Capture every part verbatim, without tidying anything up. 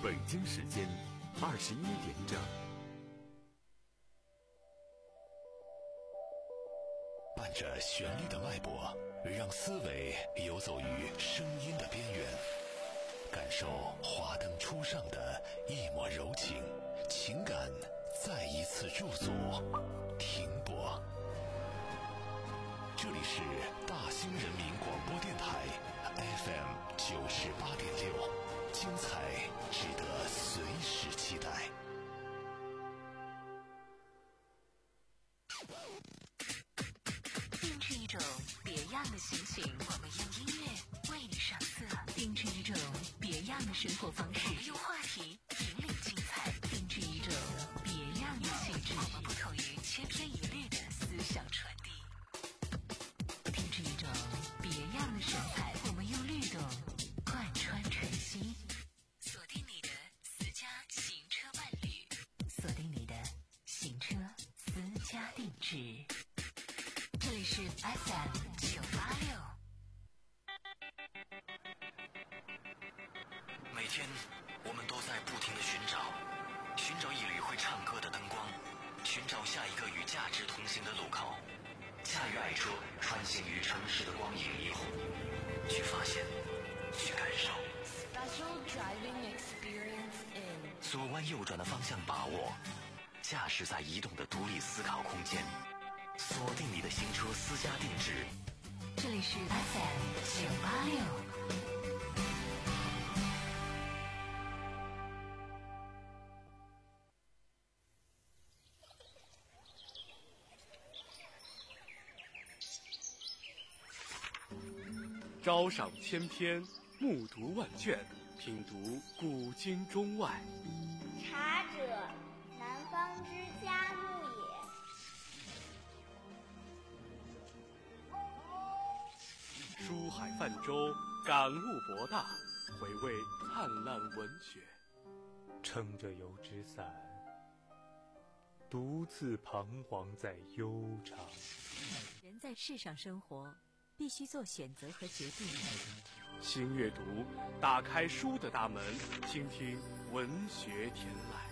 北京时间二十一点整。 伴着旋律的脉搏，让思维游走于声音的边缘，感受华灯初上的一抹柔情，情感再一次驻足停泊。这里是大兴人民广播电台 F M 九十八点六，精彩值得随时期待。 定制一种别样的心情，我们用音乐为你上色；定制一种别样的生活方式，用话题引领精彩；定制一种别样的气质，我们不同于千篇一律的思想传递；定制一种别样的神采，我们用律动贯穿晨曦。锁定你的私家行车伴侣，锁定你的行车私家定制。这里是 F M 九八六。 每天我们都在不停地寻找，寻找一缕会唱歌的灯光，寻找下一个与价值同行的路口，驾驭爱车穿行于城市的光影霓虹，去发现，去感受。 Special driving experience in 左弯右转的方向把握，驾驶在移动的独立思考空间，锁定你的行车私家定制。 这里是 F M 九八六。 朝赏千篇，暮读万卷，品读古今中外。 茶者，南方之佳木也。 书海泛舟，感悟博大，回味灿烂文学。 撑着油纸伞，独自彷徨在悠长。 人在世上生活，必须做选择和决定。 新阅读，打开书的大门，倾听文学天籁。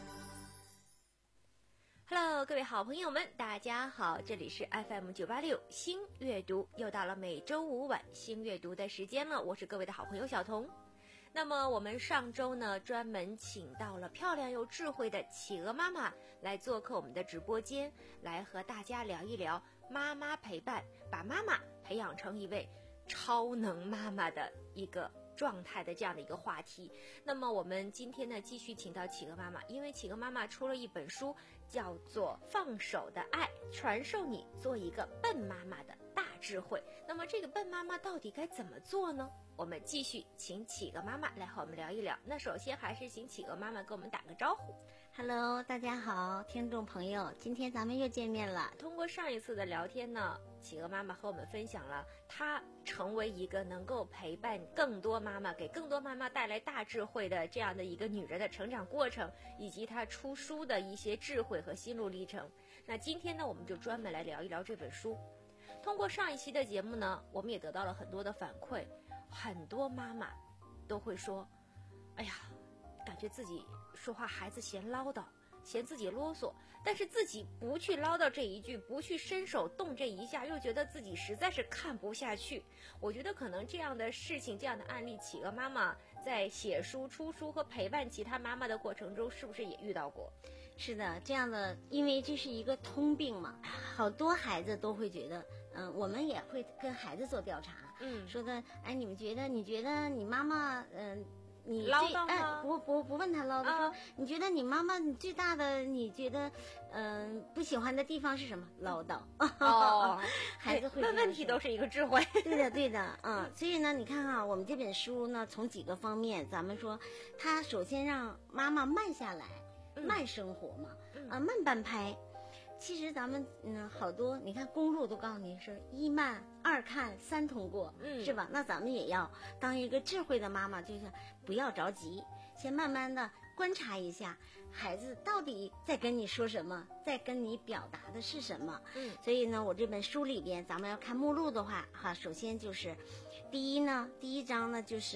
Hello， 各位好朋友们，大家好，这里是 F M 九八六新阅读，又到了每周五晚新阅读的时间了，我是各位的好朋友小彤。那么我们上周呢，专门请到了漂亮又智慧的企鹅妈妈来做客我们的直播间，来和大家聊一聊妈妈陪伴，把妈妈培养成一位超能妈妈的一个状态的这样的一个话题。那么我们今天呢，继续请到企鹅妈妈，因为企鹅妈妈出了一本书，叫做《放手的爱》，传授你做一个笨妈妈的大智慧。那么这个笨妈妈到底该怎么做呢？我们继续请企鹅妈妈来和我们聊一聊。那首先还是请企鹅妈妈跟我们打个招呼。 Hello， 大家好，听众朋友，今天咱们又见面了。 通过上一次的聊天呢，企鹅妈妈和我们分享了她成为一个能够陪伴更多妈妈，给更多妈妈带来大智慧的这样的一个女人的成长过程，以及她出书的一些智慧和心路历程。那今天呢，我们就专门来聊一聊这本书。通过上一期的节目呢，我们也得到了很多的反馈，很多妈妈都会说，哎呀，感觉自己说话孩子嫌唠叨，嫌自己啰嗦，但是自己不去唠叨这一句，不去伸手动这一下，又觉得自己实在是看不下去。我觉得可能这样的事情，这样的案例，企鹅妈妈在写书、出书和陪伴其他妈妈的过程中，是不是也遇到过？ 是的，这样的，因为这是一个通病嘛，好多孩子都会觉得，嗯、呃，我们也会跟孩子做调查， 嗯， 说的，哎，你们觉得，你觉得你妈妈，嗯、呃。你唠叨吗？ 哎，不不不问他唠叨，说、啊、你觉得你妈妈你最大的你觉得嗯、呃、不喜欢的地方是什么？唠叨。 哦， 孩子会问问题都是一个智慧。 对的对的，嗯，所以呢，你看哈，我们这本书呢，从几个方面，咱们说，它首先让妈妈慢下来， 嗯、 慢生活嘛， 嗯、 啊，慢半拍。其实咱们嗯好多，你看公路都告诉你是一慢二看三通过， 嗯， 是吧？那咱们也要当一个智慧的妈妈，就是不要着急，先慢慢的观察一下孩子到底在跟你说什么，在跟你表达的是什么。 嗯， 所以呢，我这本书里边，咱们要看目录的话，哈，首先就是第一呢，第一章呢就是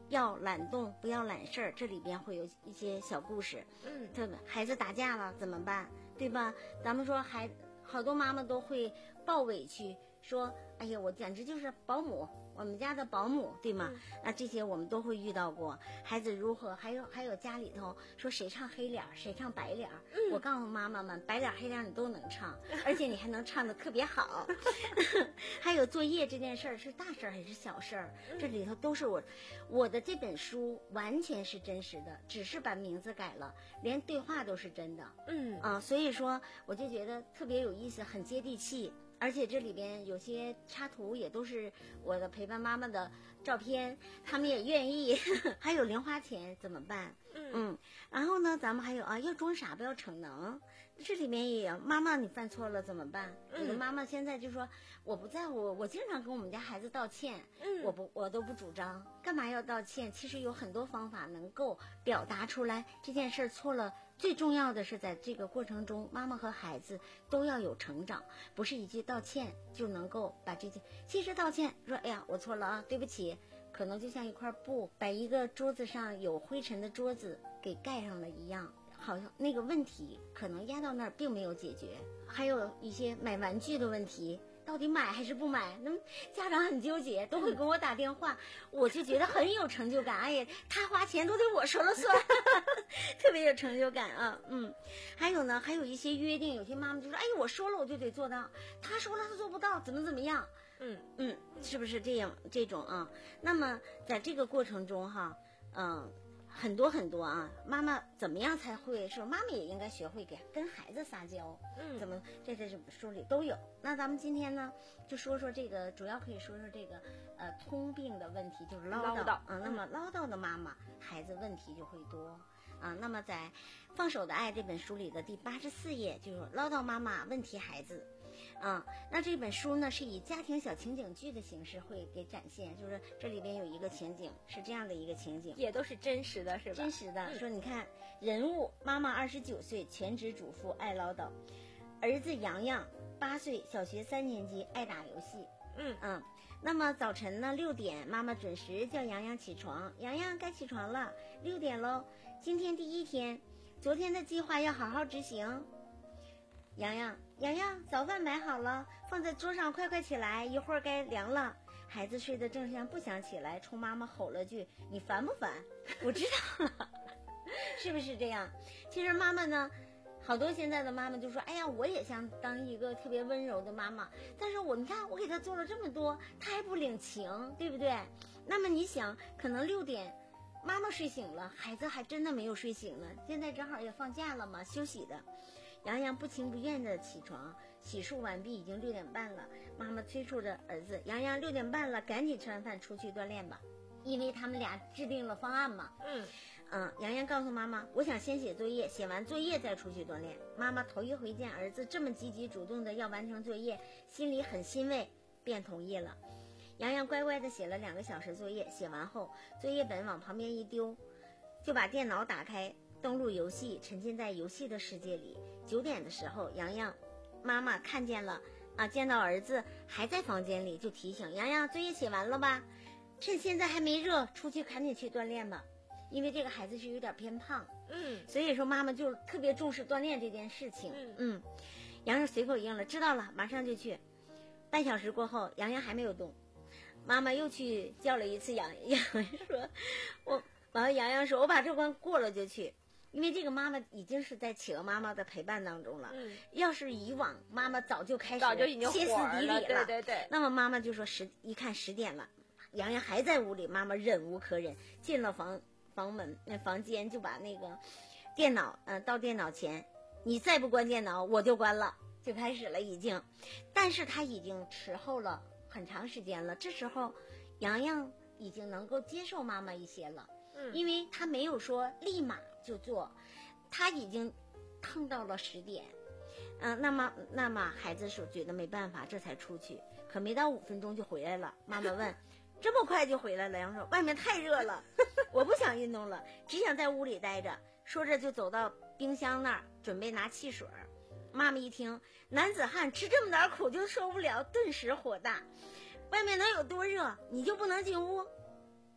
要懒动，不要懒事儿，这里边会有一些小故事。 嗯， 对吧？孩子打架了怎么办？对吧？咱们说孩好多妈妈都会抱委屈，说哎呀，我简直就是保姆，我们家的保姆，对吗？ 嗯、 那这些我们都会遇到过。孩子如何？还有还有家里头说谁唱黑脸，谁唱白脸。 嗯、 我告诉妈妈们，白脸黑脸你都能唱，而且你还能唱得特别好。还有作业这件事儿是大事儿还是小事儿？ 嗯、 这里头都是我，我的这本书完全是真实的，只是把名字改了，连对话都是真的。 嗯啊，所以说我就觉得特别有意思，很接地气。而且这里边有些插图也都是我的陪伴妈妈的照片，他们也愿意。还有零花钱怎么办？ 嗯嗯，然后呢，咱们还有啊，要装傻不要逞能，这里面也有妈妈你犯错了怎么办？有的妈妈现在就说我不在乎，我经常跟我们家孩子道歉， 嗯， 我不我都不主张，干嘛要道歉？其实有很多方法能够表达出来这件事错了。最重要的是在这个过程中，妈妈和孩子都要有成长，不是一句道歉就能够把这件。其实道歉说哎呀我错了啊，对不起，可能就像一块布把一个桌子上有灰尘的桌子给盖上了一样，好像那个问题可能压到那儿并没有解决。还有一些买玩具的问题，到底买还是不买？那么家长很纠结，都会给我打电话，我就觉得很有成就感。哎呀，他花钱都得我说了算，特别有成就感啊。嗯，还有呢，还有一些约定，有些妈妈就说：“哎，我说了我就得做到，他说了他做不到，怎么怎么样？” 嗯嗯，是不是这样这种啊？那么在这个过程中哈，嗯。很多很多啊，妈妈怎么样才会说？妈妈也应该学会给跟孩子撒娇， 嗯， 怎么在这本书里都有。那咱们今天呢，就说说这个，主要可以说说这个呃通病的问题，就是唠叨。 唠叨啊、嗯，那么唠叨的妈妈，孩子问题就会多啊。那么在《放手的爱》这本书里的第八十四页，就是唠叨妈妈问题孩子。啊、嗯，那这本书呢是以家庭小情景剧的形式会给展现，就是这里边有一个情景是这样的一个情景， 也都是真实的，是吧？ 真实的。 嗯、 说你看人物，妈妈二十九岁，全职主妇，爱唠叨；儿子洋洋八岁，小学三年级，爱打游戏。 嗯嗯，那么早晨呢六点，妈妈准时叫洋洋起床，洋洋该起床了，六点喽，今天第一天，昨天的计划要好好执行。洋洋，洋洋，早饭买好了，放在桌上，快快起来，一会儿该凉了。孩子睡得正香，不想起来，冲妈妈吼了句：“你烦不烦？”我知道了，是不是这样？其实妈妈呢，好多现在的妈妈就说：“哎呀，我也想当一个特别温柔的妈妈，但是我你看，我给他做了这么多，他还不领情，对不对？”那么你想，可能六点。妈妈睡醒了，孩子还真的没有睡醒呢。现在正好也放假了嘛，休息的。洋洋不情不愿的起床，洗漱完毕，已经六点半了。妈妈催促着儿子：“洋洋，六点半了，赶紧吃完饭出去锻炼吧。”因为他们俩制定了方案嘛。 嗯嗯，洋洋告诉妈妈：“我想先写作业，写完作业再出去锻炼。”妈妈头一回见儿子这么积极主动的要完成作业，心里很欣慰，便同意了。洋洋乖乖地写了两个小时作业，写完后，作业本往旁边一丢，就把电脑打开，登录游戏，沉浸在游戏的世界里。九点的时候，洋洋妈妈看见了啊，见到儿子还在房间里，就提醒洋洋作业写完了吧，趁现在还没热，出去赶紧去锻炼吧。因为这个孩子是有点偏胖， 嗯， 所以说妈妈就特别重视锻炼这件事情。 嗯嗯，洋洋随口应了，知道了，马上就去。半小时过后，洋洋还没有动。妈妈又去叫了一次洋洋，说：“我。”完了，洋洋说：“我把这关过了就去。”因为这个妈妈已经是在企鹅妈妈的陪伴当中了。 嗯， 要是以往，妈妈早就开始早就已经歇斯底里了。 对对对。 那么妈妈就说十一看十点了，洋洋还在屋里，妈妈忍无可忍，进了房房门那房间，就把那个电脑，嗯、呃，到电脑前，你再不关电脑，我就关了，就开始了已经。但是他已经迟后了很长时间了，这时候洋洋已经能够接受妈妈一些了。 嗯， 因为他没有说立马就做，他已经腾到了十点，嗯、呃，那么那么孩子说觉得没办法，这才出去，可没到五分钟就回来了。妈妈问：“这么快就回来了？”洋洋说：“外面太热了，我不想运动了，只想在屋里待着。”说着就走到冰箱那儿，准备拿汽水。妈妈一听男子汉吃这么点苦就受不了，顿时火大：“外面能有多热？你就不能进屋？”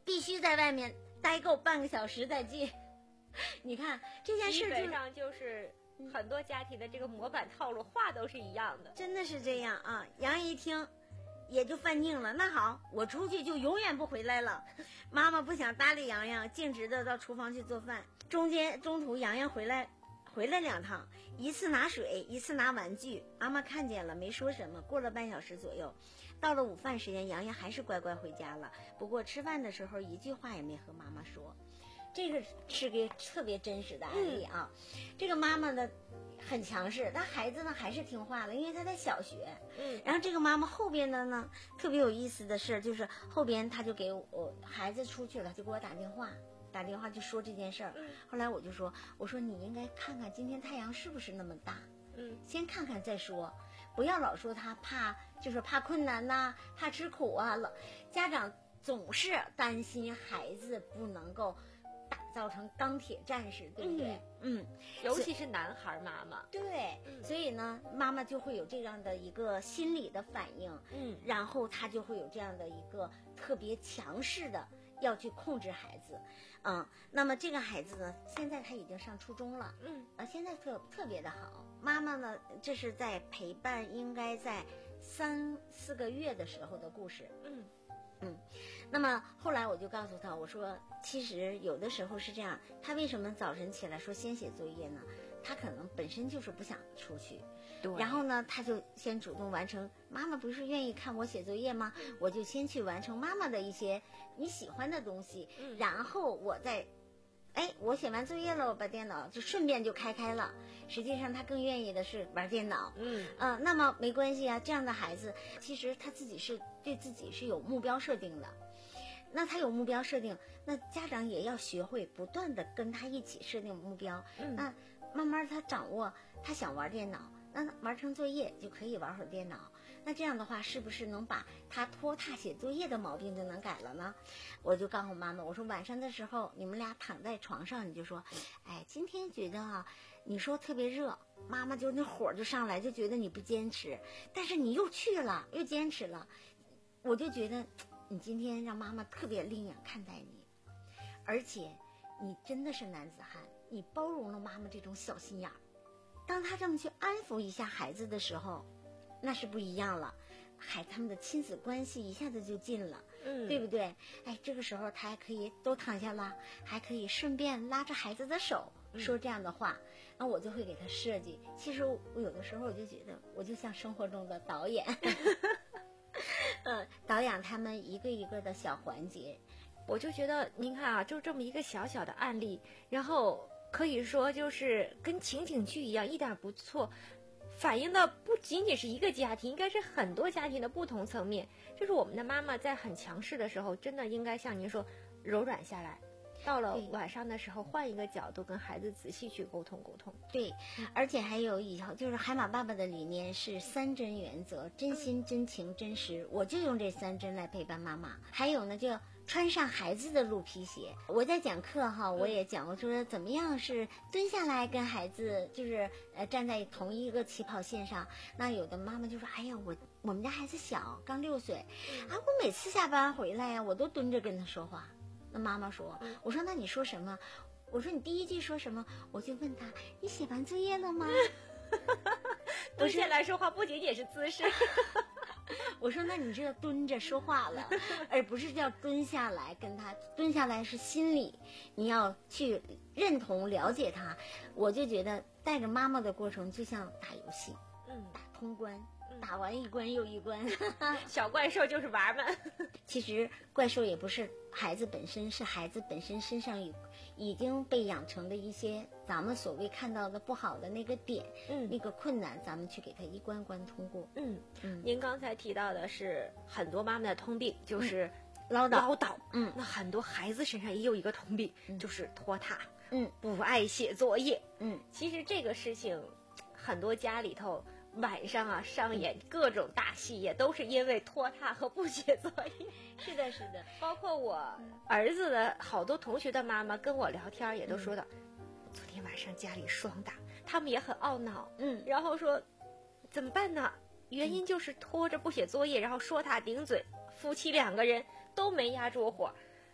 必须在外面待够半个小时再进。你看这件事就基本上就是很多家庭的这个模板套路，话都是一样的， 真的是这样啊。杨一听也就犯膺了，那好，我出去就永远不回来了。妈妈不想搭理洋洋，径直的到厨房去做饭。中间中途洋洋回来回来两趟，一次拿水，一次拿玩具。妈妈看见了，没说什么。过了半小时左右，到了午饭时间，洋洋还是乖乖回家了。不过吃饭的时候一句话也没和妈妈说。这个是个特别真实的案例啊。嗯、这个妈妈呢很强势，但孩子呢还是听话了，因为他在小学。 嗯， 然后这个妈妈后边的呢特别有意思的事，就是后边他就给我孩子出去了，就给我打电话。打电话就说这件事儿，后来我就说，我说你应该看看今天太阳是不是那么大， 嗯， 先看看再说，不要老说他怕，就是怕困难呐、啊，怕吃苦啊。老家长总是担心孩子不能够打造成钢铁战士，对不对？嗯， 嗯尤其是男孩妈妈， 对、嗯，所以呢，妈妈就会有这样的一个心理的反应， 嗯， 然后他就会有这样的一个特别强势的。要去控制孩子，嗯，那么这个孩子呢，现在他已经上初中了， 嗯， 啊，现在特特别的好。妈妈呢，这是在陪伴，应该在三四个月的时候的故事， 嗯嗯。那么后来我就告诉他，我说，其实有的时候是这样，他为什么早晨起来说先写作业呢？他可能本身就是不想出去。 对， 然后呢，他就先主动完成。妈妈不是愿意看我写作业吗？我就先去完成妈妈的一些你喜欢的东西， 嗯、 然后我再，哎，我写完作业了，我把电脑就顺便就开开了。实际上他更愿意的是玩电脑， 嗯呃，那么没关系啊，这样的孩子其实他自己是对自己是有目标设定的。那他有目标设定，那家长也要学会不断的跟他一起设定目标。 嗯， 那慢慢他掌握，他想玩电脑。那完成作业就可以玩会儿电脑，那这样的话是不是能把他拖沓写作业的毛病就能改了呢？我就告诉妈妈，我说晚上的时候你们俩躺在床上，你就说，哎，今天觉得啊，你说特别热，妈妈就那火就上来，就觉得你不坚持，但是你又去了，又坚持了，我就觉得你今天让妈妈特别另眼看待你，而且你真的是男子汉，你包容了妈妈这种小心眼儿。当他这么去安抚一下孩子的时候，那是不一样了，孩他们的亲子关系一下子就近了， 嗯， 对不对？哎，这个时候他还可以都躺下了，还可以顺便拉着孩子的手说这样的话，然后我就会给他设计。其实我有的时候我就觉得，我就像生活中的导演，嗯，导演他们一个一个的小环节， 我就觉得您看啊，就这么一个小小的案例，然后。可以说就是跟情景剧一样，一点不错，反映的不仅仅是一个家庭，应该是很多家庭的不同层面。就是我们的妈妈在很强势的时候，真的应该像您说柔软下来，到了晚上的时候换一个角度跟孩子仔细去沟通沟通。 对，而且还有以后就是海马爸爸的理念是三真原则，真心真情真实，我就用这三真来陪伴妈妈。还有呢，就穿上孩子的鹿皮鞋。我在讲课哈，我也讲过，说怎么样是蹲下来跟孩子，就是呃站在同一个起跑线上。那有的妈妈就说：“哎呀，我我们家孩子小，刚六岁，啊，我每次下班回来呀，我都蹲着跟他说话。”那妈妈说：“我说那你说什么？我说你第一句说什么？我就问他：你写完作业了吗？” 蹲下来说话不仅仅是姿势。 我说那你这叫蹲着说话了，而不是叫蹲下来跟他。蹲下来是心理，你要去认同了解他。我就觉得带着妈妈的过程就像打游戏， 嗯， 打通关，打完一关又一关。 小怪兽就是娃们。 其实怪兽也不是孩子本身，是孩子本身身上有已经被养成的一些咱们所谓看到的不好的那个点， 嗯， 那个困难，咱们去给他一关关通过。 嗯嗯， 您刚才提到的是很多妈妈的通病，就是唠叨唠叨。 嗯， 那很多孩子身上也有一个通病， 嗯、 就是拖沓， 嗯， 不爱写作业。 嗯， 其实这个事情，很多家里头。晚上啊，上演各种大戏，也都是因为拖沓和不写作业。 是的，是的。 包括我儿子的好多同学的妈妈跟我聊天，也都说到，嗯、昨天晚上家里霜打，他们也很懊恼。 嗯， 然后说怎么办呢？原因就是拖着不写作业，然后说他顶嘴，夫妻两个人都没压住火。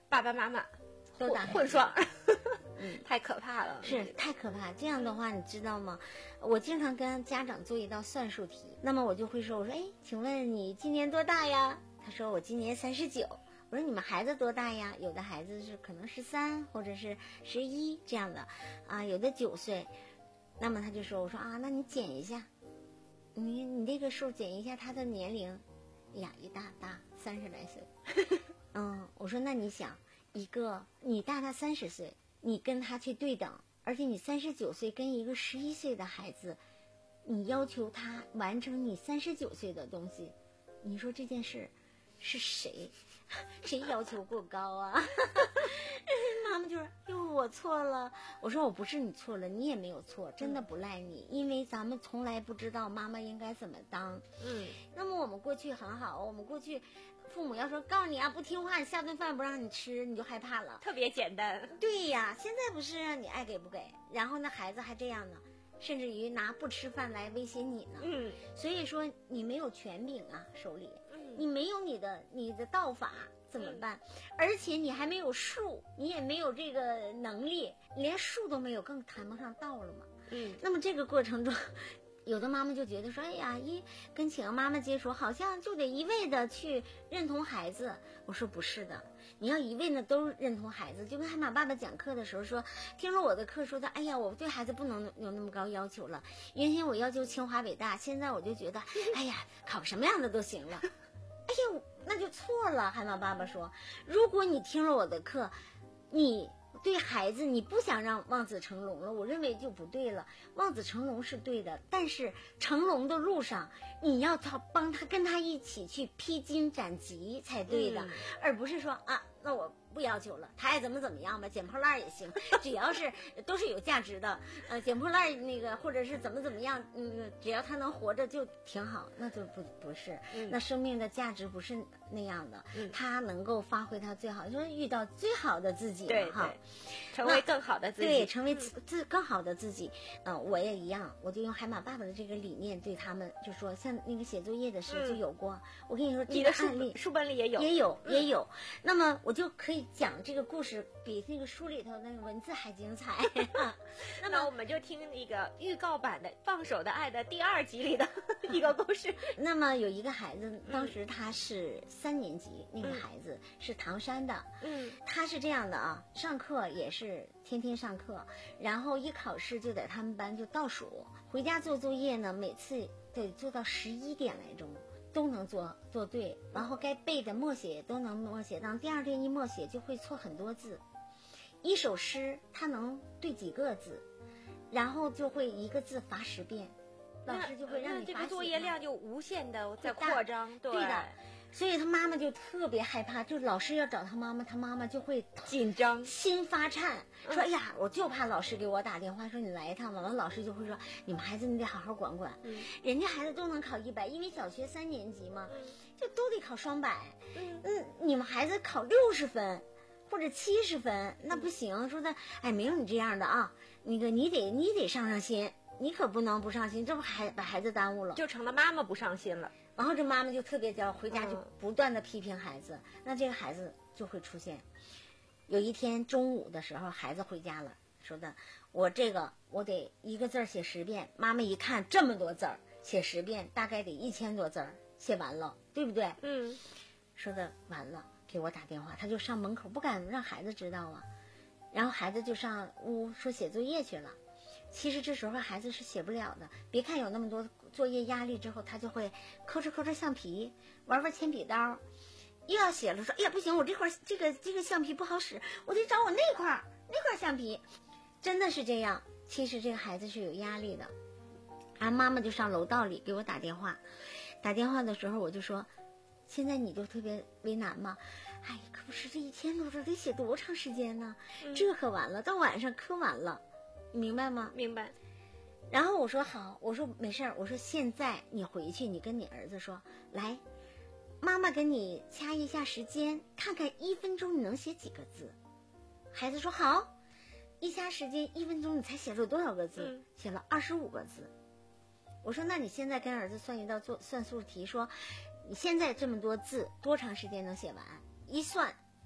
爸爸妈妈都打混双， 嗯， 太可怕了， 是太可怕。这样的话，你知道吗？我经常跟家长做一道算术题，那么我就会说，我说，哎，请问你今年多大呀？他说我今年三十九。我说你们孩子多大呀？有的孩子是可能十三或者是十一这样的，啊，有的九岁。那么他就说，我说啊，那你减一下，你你这个数减一下他的年龄，呀，一大大三十来岁。嗯，我说那你想，一个你大他三十岁，你跟他去对等，而且你三十九岁跟一个十一岁的孩子，你要求他完成你三十九岁的东西，你说这件事是谁？谁要求过高啊？妈妈就说：“哟，我错了。”我说：“我不是你错了，你也没有错，真的不赖你，因为咱们从来不知道妈妈应该怎么当。”嗯，那么我们过去很好，我们过去父母要说告诉你啊，不听话，你下顿饭不让你吃，你就害怕了， 特别简单。 对呀，现在不是让你爱给不给，然后那孩子还这样呢，甚至于拿不吃饭来威胁你呢。嗯，所以说你没有权柄啊，手里。你没有你的你的道法怎么办？嗯、而且你还没有术，你也没有这个能力，连术都没有，更谈不上道了嘛。嗯，那么这个过程中，有的妈妈就觉得说，哎呀，一跟企鹅妈妈接触，好像就得一味的去认同孩子。我说不是的，你要一味的都认同孩子，就跟海马爸爸讲课的时候说，听了我的课说的，哎呀，我对孩子不能有那么高要求了。原先我要求清华北大，现在我就觉得，哎呀，考什么样的都行了。哎呀，那就错了。海马爸爸说，如果你听了我的课，你对孩子你不想让望子成龙了，我认为就不对了。望子成龙是对的，但是成龙的路上你要他帮他跟他一起去披荆斩棘才对的、嗯、而不是说啊，那我不要求了，他爱怎么怎么样吧，捡破烂也行，只要是都是有价值的，呃，捡破烂那个或者是怎么怎么样，嗯，只要他能活着就挺好，那就不不是、嗯，那生命的价值不是那样的，嗯、他能够发挥他最好，就是遇到最好的自己嘛， 对哈， 成为更好的自己， 对，成为自、嗯、更好的自己。嗯、呃，我也一样，我就用海马爸爸的这个理念对他们，就说像那个写作业的事就有过。嗯、我跟你说，这个案例书本里也有， 也有，也有。嗯、那么我就可以讲这个故事比那个书里头那个文字还精彩。 那么我们就听一个预告版的《放手的爱》的第二集里的一个故事。 那么有一个孩子，当时他是三年级，嗯、那个孩子是唐山的。嗯，他是这样的啊，上课也是天天上课，然后一考试就在他们班就倒数，回家做作业呢，每次得做到十一点来钟。都能做做对，然后该背的默写也都能默写，当第二天一默写就会错很多字。一首诗他能对几个字，然后就会一个字罚十遍，老师就会让你罚写。 这个作业量就无限的在扩张，对, 对的。所以他妈妈就特别害怕，就老师要找他妈妈，他妈妈就会紧张， 心发颤，说：“哎呀，我就怕老师给我打电话说你来一趟。”完了，老师就会说：“你们孩子你得好好管管，嗯、人家孩子都能考一百，因为小学三年级嘛，就都得考双百。嗯，嗯你们孩子考六十分或者七十分，那不行。说的，哎，没有你这样的啊，那个你得你得上上心，你可不能不上心，这不还把孩子耽误了， 就成了妈妈不上心了。” 然后这妈妈就特别焦，回家就不断的批评孩子、嗯、那这个孩子就会出现。有一天中午的时候，孩子回家了，说的我这个我得一个字写十遍，妈妈一看这么多字儿写十遍，大概得一千多字儿写完了，对不对？嗯，说的完了给我打电话，他就上门口，不敢让孩子知道啊，然后孩子就上屋说写作业去了。其实这时候孩子是写不了的，别看有那么多作业压力之后，他就会抠哧抠哧橡皮，玩玩铅笔刀，又要写了说，哎呀不行，我这块这个这个橡皮不好使，我得找我那块那块橡皮，真的是这样。其实这个孩子是有压力的，然后妈妈就上楼道里给我打电话，打电话的时候我就说，现在你就特别为难吗？哎，可不是这一天多字得写多长时间呢？嗯、这可完了，到晚上可完了。明白吗？ 明白。 然后我说好，我说没事儿，我说现在你回去，你跟你儿子说，来，妈妈给你掐一下时间，看看一分钟你能写几个字。孩子说好，一掐时间，一分钟你才写了多少个字？嗯、写了二十五个字。我说那你现在跟儿子算一道做算术题，说你现在这么多字，多长时间能写完？一算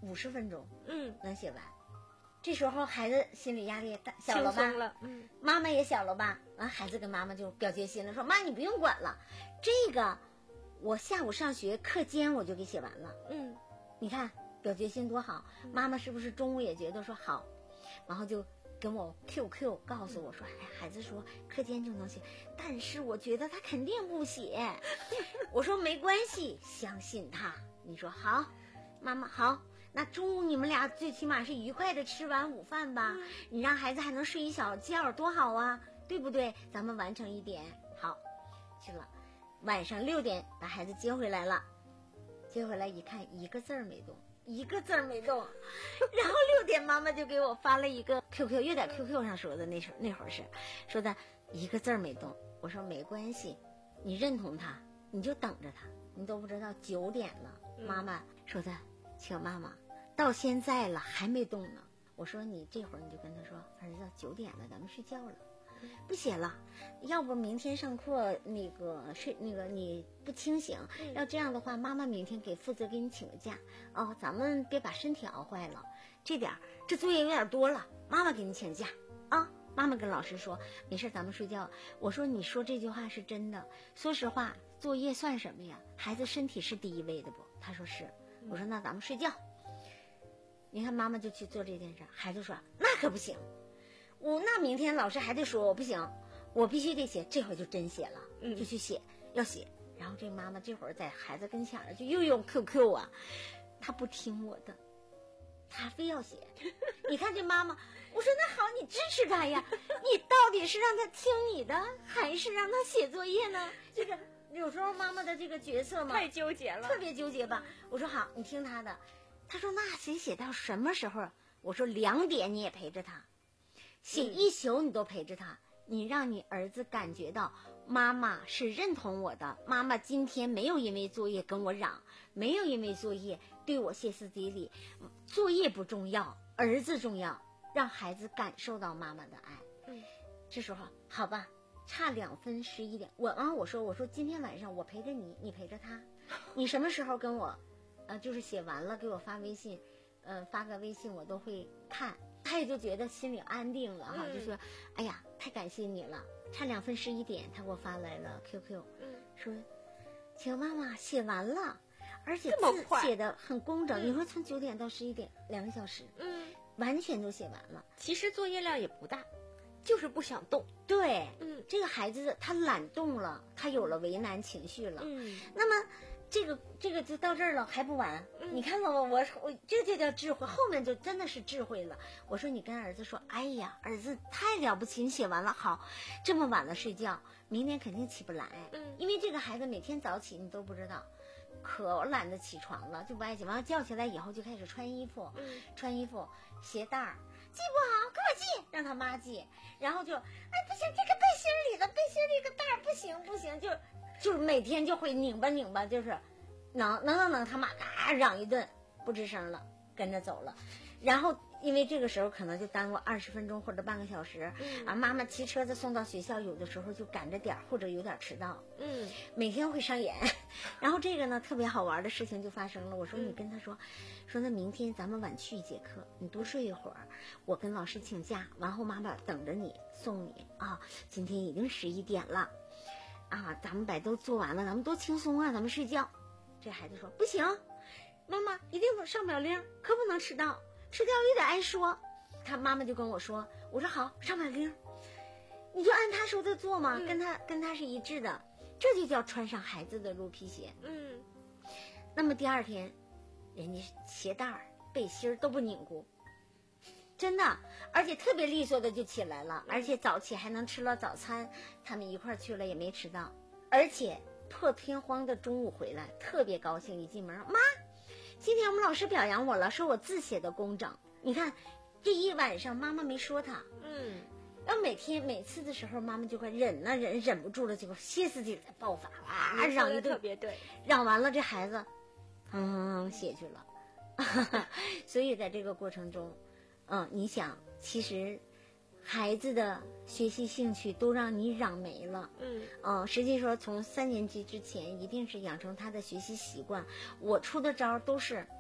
五十分钟， 嗯， 能写完。这时候孩子心理压力大小了吧？ 轻松了，嗯， 妈妈也小了吧？完，孩子跟妈妈就表决心了，说妈你不用管了，这个我下午上学课间我就给写完了。 嗯， 你看表决心多好，妈妈是不是中午也觉得说好，然后就跟我 Q Q 告诉我说，哎，孩子说课间就能写，但是我觉得他肯定不写。我说没关系，相信他。你说好，妈妈好。那中午你们俩最起码是愉快的吃完午饭吧？嗯、你让孩子还能睡一小觉，多好啊，对不对？咱们完成一点，好，去了。晚上六点把孩子接回来了，接回来一看，一个字儿没动，一个字儿没动。然后六点妈妈就给我发了一个 Q Q， 又在 Q Q 上说的，那时候那会儿是说的一个字儿没动。我说没关系，你认同他，你就等着他。你都不知道九点了，嗯、妈妈说的，请妈妈。到现在了还没动呢，我说你这会儿你就跟他说，儿子九点了，咱们睡觉了，不写了，要不明天上课那个睡那个你不清醒，嗯、要这样的话，妈妈明天给负责给你请个假哦，咱们别把身体熬坏了，这点这作业有点多了，妈妈给你请假啊。妈妈跟老师说没事，咱们睡觉。我说你说这句话是真的，说实话，作业算什么呀？孩子身体是第一位的不？他说是。我说那咱们睡觉。你看妈妈就去做这件事，孩子说那可不行，我那明天老师还得说我不行，我必须得写，这会儿就真写了，嗯、就去写，要写。然后这妈妈这会儿在孩子跟前就又用 Q Q 啊，他不听我的，他非要写。你看这妈妈，我说那好，你支持他呀，你到底是让他听你的，还是让他写作业呢？就是有时候妈妈的这个角色嘛， 太纠结了， 特别纠结吧。我说好，你听他的。他说那写写到什么时候？我说两点你也陪着他，写一宿你都陪着他，你让你儿子感觉到妈妈是认同我的，妈妈今天没有因为作业跟我嚷，没有因为作业对我歇斯底里，作业不重要，儿子重要，让孩子感受到妈妈的爱。嗯，这时候好吧，差两分十一点，我啊我说我说今天晚上我陪着你，你陪着他，你什么时候跟我呃，就是写完了给我发微信，呃，发个微信我都会看，他也就觉得心里安定了哈，嗯、就说，哎呀，太感谢你了。差两分十一点，他给我发来了 Q Q，、嗯、说，请妈妈写完了，而且字写的很工整。你说从九点到十一点，两个小时，嗯，完全都写完了。 其实作业量也不大，就是不想动。 对，嗯，这个孩子他懒动了，他有了为难情绪了。嗯，那么。这个这个就到这儿了，还不完。嗯、你看看我我我这就叫智慧，后面就真的是智慧了。我说你跟儿子说，哎呀，儿子太了不起，你写完了好，这么晚了睡觉，明天肯定起不来。嗯，因为这个孩子每天早起，你都不知道，可懒得起床了，就不爱起。完了叫起来以后就开始穿衣服，嗯、穿衣服，鞋带儿系不好，给我系，让他妈系。然后就哎不行，这个背心里的背心里个带儿不行不行，就。就是每天就会拧巴拧巴，就是能能能能他妈嘎嚷一顿，不吱声了，跟着走了。然后因为这个时候可能就耽误二十分钟或者半个小时，嗯、啊，妈妈骑车子送到学校，有的时候就赶着点或者有点迟到，嗯，每天会上演。然后这个呢特别好玩的事情就发生了，我说你跟他说，嗯、说那明天咱们晚去一节课，你多睡一会儿，我跟老师请假，完后妈妈等着你送你啊，今天已经十一点了。啊，咱们把都做完了，咱们多轻松啊，咱们睡觉。这孩子说不行，妈妈一定上不了铃，可不能迟到，迟到有点挨说。他妈妈就跟我说，我说好，上不了铃，你就按他说的做嘛，嗯、跟他跟他是一致的，这就叫穿上孩子的鹿皮鞋。嗯，那么第二天，人家鞋带儿、背心儿都不拧咕。真的，而且特别利索的就起来了，而且早起还能吃了早餐，他们一块儿去了也没迟到，而且破天荒的中午回来，特别高兴，一进门，妈，今天我们老师表扬我了，说我字写的工整。你看，这一晚上妈妈没说他，嗯，要每天每次的时候，妈妈就会忍啊忍，忍不住了就歇斯底里的爆发，啊嚷一顿， 特别对， 嚷完了这孩子，嗯，写去了，所以在这个过程中。嗯，你想，其实孩子的学习兴趣都让你嚷没了。嗯，嗯，实际说从三年级之前，一定是养成他的学习习惯。我出的招都是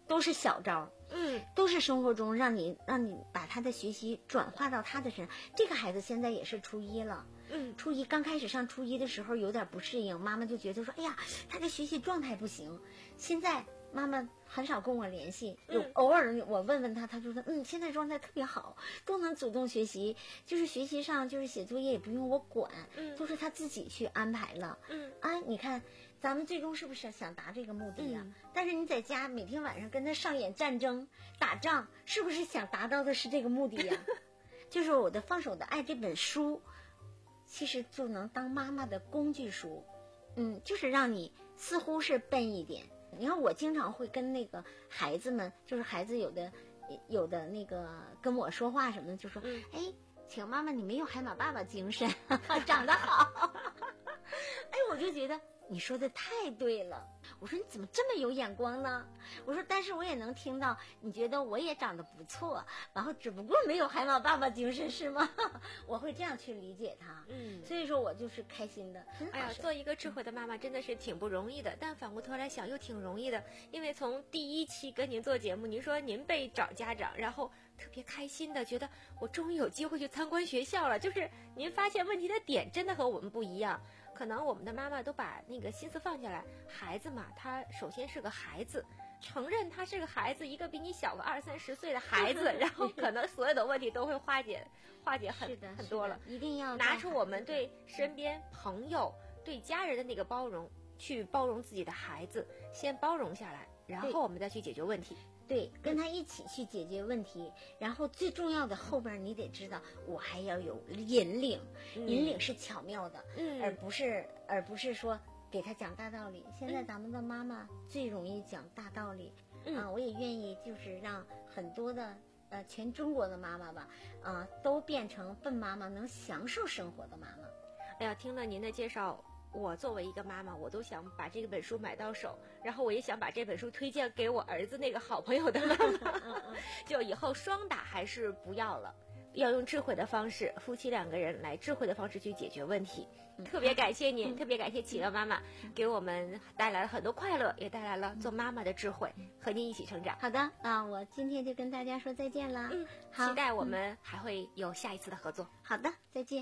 都是小招， 嗯， 都是生活中让你让你把他的学习转化到他的身上。这个孩子现在也是初一了， 嗯， 初一刚开始上初一的时候有点不适应，妈妈就觉得说，哎呀，他的学习状态不行。现在妈妈很少跟我联系，有偶尔我问问他，他就说，嗯，现在状态特别好，都能主动学习，就是学习上就是写作业也不用我管， 嗯， 都是他自己去安排了， 嗯， 啊，你看。咱们最终是不是想达这个目的呀、啊嗯？但是你在家每天晚上跟他上演战争、打仗，是不是想达到的是这个目的呀？就是我的《放手的爱》这本书，其实就能当妈妈的工具书，嗯，就是让你似乎是笨一点。你看，我经常会跟那个孩子们，就是孩子有的有的那个跟我说话什么的，就说，嗯、哎，请妈妈，你没有海马爸爸精神，长得好。哎，我就觉得。你说的太对了，我说你怎么这么有眼光呢？我说，但是我也能听到你觉得我也长得不错，然后只不过没有海马爸爸精神是吗？我会这样去理解他，嗯，所以说我就是开心的。 哎呀，做一个智慧的妈妈真的是挺不容易的，但反过头来想又挺容易的，因为从第一期跟您做节目，您说您被找家长，然后特别开心的觉得我终于有机会去参观学校了，就是您发现问题的点真的和我们不一样。可能我们的妈妈都把那个心思放下来，孩子嘛，他首先是个孩子，承认他是个孩子，一个比你小个二三十岁的孩子，然后可能所有的问题都会化解化解很很多了。 一定要拿出我们对身边朋友、对家人的那个包容，去包容自己的孩子，先包容下来，然后我们再去解决问题。 对，跟他一起去解决问题，然后最重要的后边你得知道，我还要有引领，嗯、引领是巧妙的，嗯，而不是而不是说给他讲大道理。现在咱们的妈妈最容易讲大道理，嗯、啊，我也愿意就是让很多的呃全中国的妈妈吧，啊，都变成笨妈妈，能享受生活的妈妈。 哎呀，听了您的介绍。我作为一个妈妈，我都想把这本书买到手，然后我也想把这本书推荐给我儿子那个好朋友的妈妈。就以后双打还是不要了，要用智慧的方式，夫妻两个人来智慧的方式去解决问题。嗯、特别感谢您，嗯、特别感谢企鹅妈妈，给我们带来了很多快乐，也带来了做妈妈的智慧，和您一起成长。 好的啊，我今天就跟大家说再见了。 嗯， 好， 期待我们还会有下一次的合作。 好的，再见。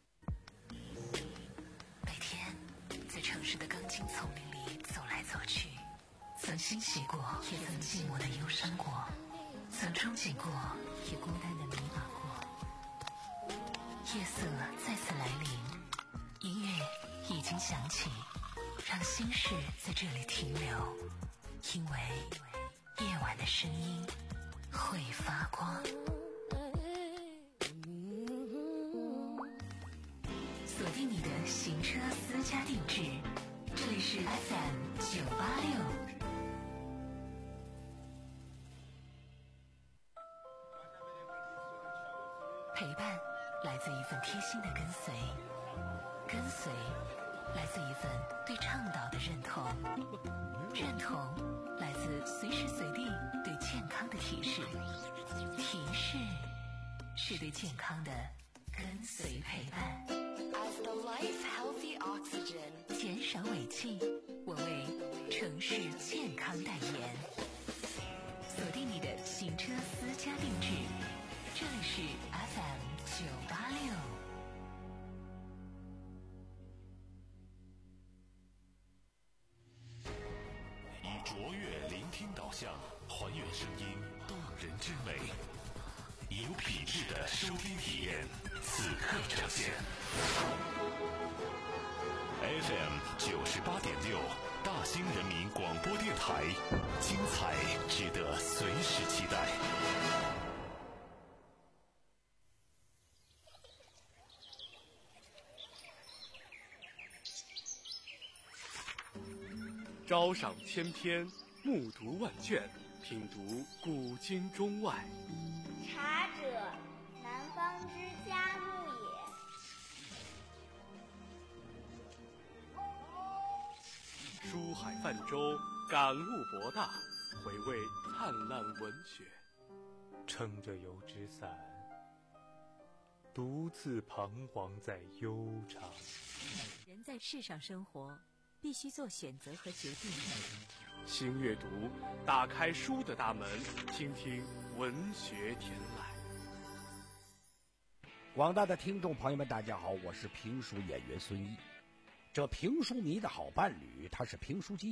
在城市的钢筋丛林里走来走去，曾欣喜过，也曾寂寞的忧伤过，曾憧憬过，也孤单的迷茫过。夜色再次来临，音乐已经响起，让心事在这里停留，因为夜晚的声音会发光。锁定你的行车私家定制，这里是 F M 九八六。陪伴来自一份贴心的跟随，跟随来自一份对倡导的认同，认同来自随时随地对健康的提示，提示是对健康的跟随陪伴。 As the life healthy oxygen， 减少尾气，我为城市健康代言。锁定你的行车私家定制，这里是 F M 九八六。 以卓越聆听导向，还原声音动人之美，以有品质的收听体验，此刻呈现。F M 九十八点六，大兴人民广播电台，精彩值得随时期待。 朝赏千篇，暮读万卷，品读古今中外。 茶者，南方之嘉木也。 书海泛舟，感悟博大，回味灿烂文学。 撑着油纸伞，独自彷徨在悠长。 人在世上生活， 必须做选择和决定。 新阅读，打开书的大门，倾听文学甜籁。 广大的听众朋友们，大家好，我是评书演员孙毅。这评书迷的好伴侣，他是评书机